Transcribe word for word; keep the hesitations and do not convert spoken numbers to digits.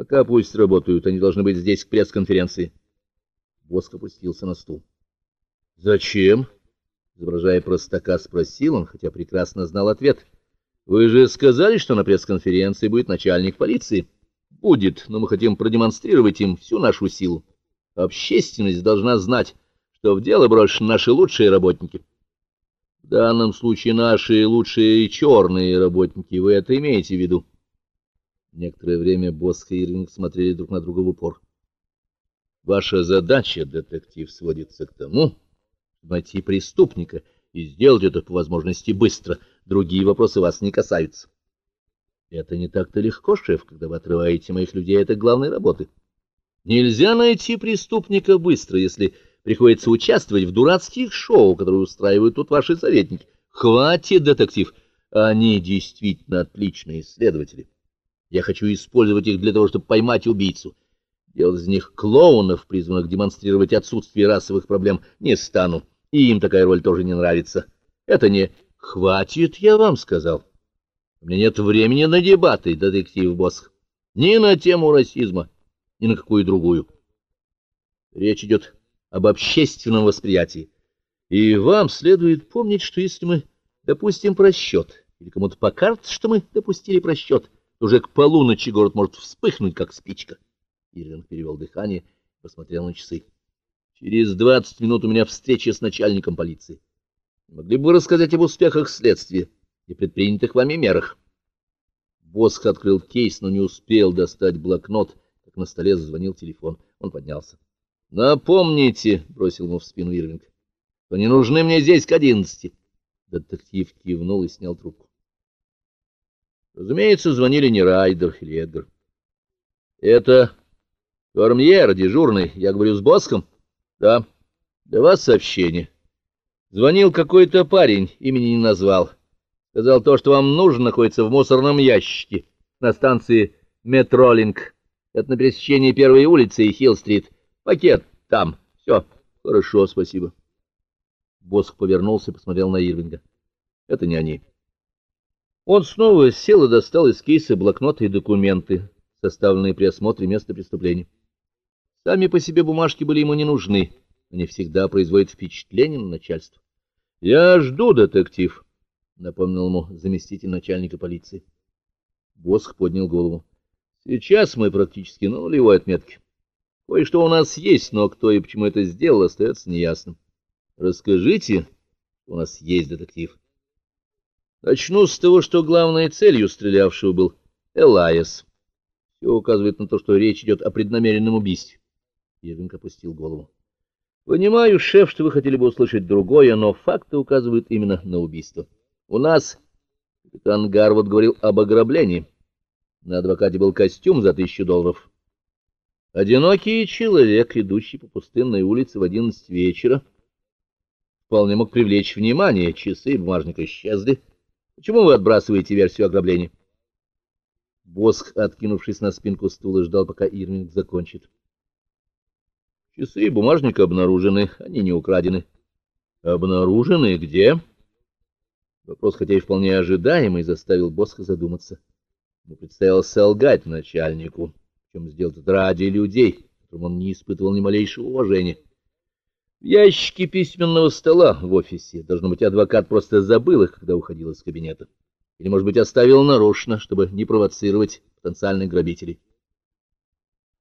Пока пусть работают, они должны быть здесь к пресс-конференции. Босх опустился на стул. — Зачем? — изображая простака, спросил он, хотя прекрасно знал ответ. — Вы же сказали, что на пресс-конференции будет начальник полиции. — Будет, но мы хотим продемонстрировать им всю нашу силу. Общественность должна знать, что в дело брошены наши лучшие работники. В данном случае наши лучшие черные работники. Вы это имеете в виду? Некоторое время Босх и Ирвинг смотрели друг на друга в упор. — Ваша задача, детектив, сводится к тому, чтобы найти преступника и сделать это по возможности быстро. Другие вопросы вас не касаются. — Это не так-то легко, шеф, когда вы отрываете моих людей от их главной работы. Нельзя найти преступника быстро, если приходится участвовать в дурацких шоу, которые устраивают тут ваши советники. Хватит, детектив, они действительно отличные следователи. Я хочу использовать их для того, чтобы поймать убийцу. Делать из них клоунов, призванных демонстрировать отсутствие расовых проблем, не стану. И им такая роль тоже не нравится. Это не «хватит, я вам сказал». У меня нет времени на дебаты, детектив Босх. Ни на тему расизма, ни на какую другую. Речь идет об общественном восприятии. И вам следует помнить, что если мы допустим просчет, или кому-то покажется, что мы допустили просчет, то уже к полуночи город может вспыхнуть, как спичка. Ирвинг перевел дыхание и посмотрел на часы. Через двадцать минут у меня встреча с начальником полиции. Не могли бы вы рассказать об успехах следствия и предпринятых вами мерах? Босх открыл кейс, но не успел достать блокнот, как на столе зазвонил телефон. Он поднялся. — Напомните, — бросил ему в спину Ирвинг, — что не нужны мне здесь к одиннадцати. Детектив кивнул и снял трубку. Разумеется, звонили не Райдер или Эдгар. — Это Кормьер, дежурный. Я говорю с Босхом? — Да. Для вас сообщение. Звонил какой-то парень, имени не назвал. Сказал, то, что вам нужно, находится в мусорном ящике на станции Метролинг. Это на пересечении первой улицы и Хилл-стрит. Пакет там. Все. Хорошо, спасибо. Босх повернулся и посмотрел на Ирвинга. Это не они. Он снова сел и достал из кейса блокноты и документы, составленные при осмотре места преступления. Сами по себе бумажки были ему не нужны. Они всегда производят впечатление на начальство. — Я жду, детектив, — напомнил ему заместитель начальника полиции. Босх поднял голову. — Сейчас мы практически на нулевой отметке. Кое-что у нас есть, но кто и почему это сделал, остается неясным. Расскажите, у нас есть детектив. Начну с того, что главной целью стрелявшего был Элайас. Все указывает на то, что речь идет о преднамеренном убийстве. Ирвинг опустил голову. Понимаю, шеф, что вы хотели бы услышать другое, но факты указывают именно на убийство. У нас капитан Гарвуд говорил об ограблении. На адвокате был костюм за тысячу долларов. Одинокий человек, идущий по пустынной улице в одиннадцать вечера, вполне мог привлечь внимание. Часы и бумажник исчезли. Почему вы отбрасываете версию ограбления? Босх, откинувшись на спинку стула, ждал, пока Ирвинг закончит. Часы и бумажник обнаружены, они не украдены. Обнаружены где? Вопрос, хотя и вполне ожидаемый, заставил Босха задуматься. Ему представилось солгать начальнику, причем сделать это ради людей, которым он не испытывал ни малейшего уважения. В ящике письменного стола в офисе, должно быть, адвокат просто забыл их, когда уходил из кабинета. Или, может быть, оставил нарочно, чтобы не провоцировать потенциальных грабителей.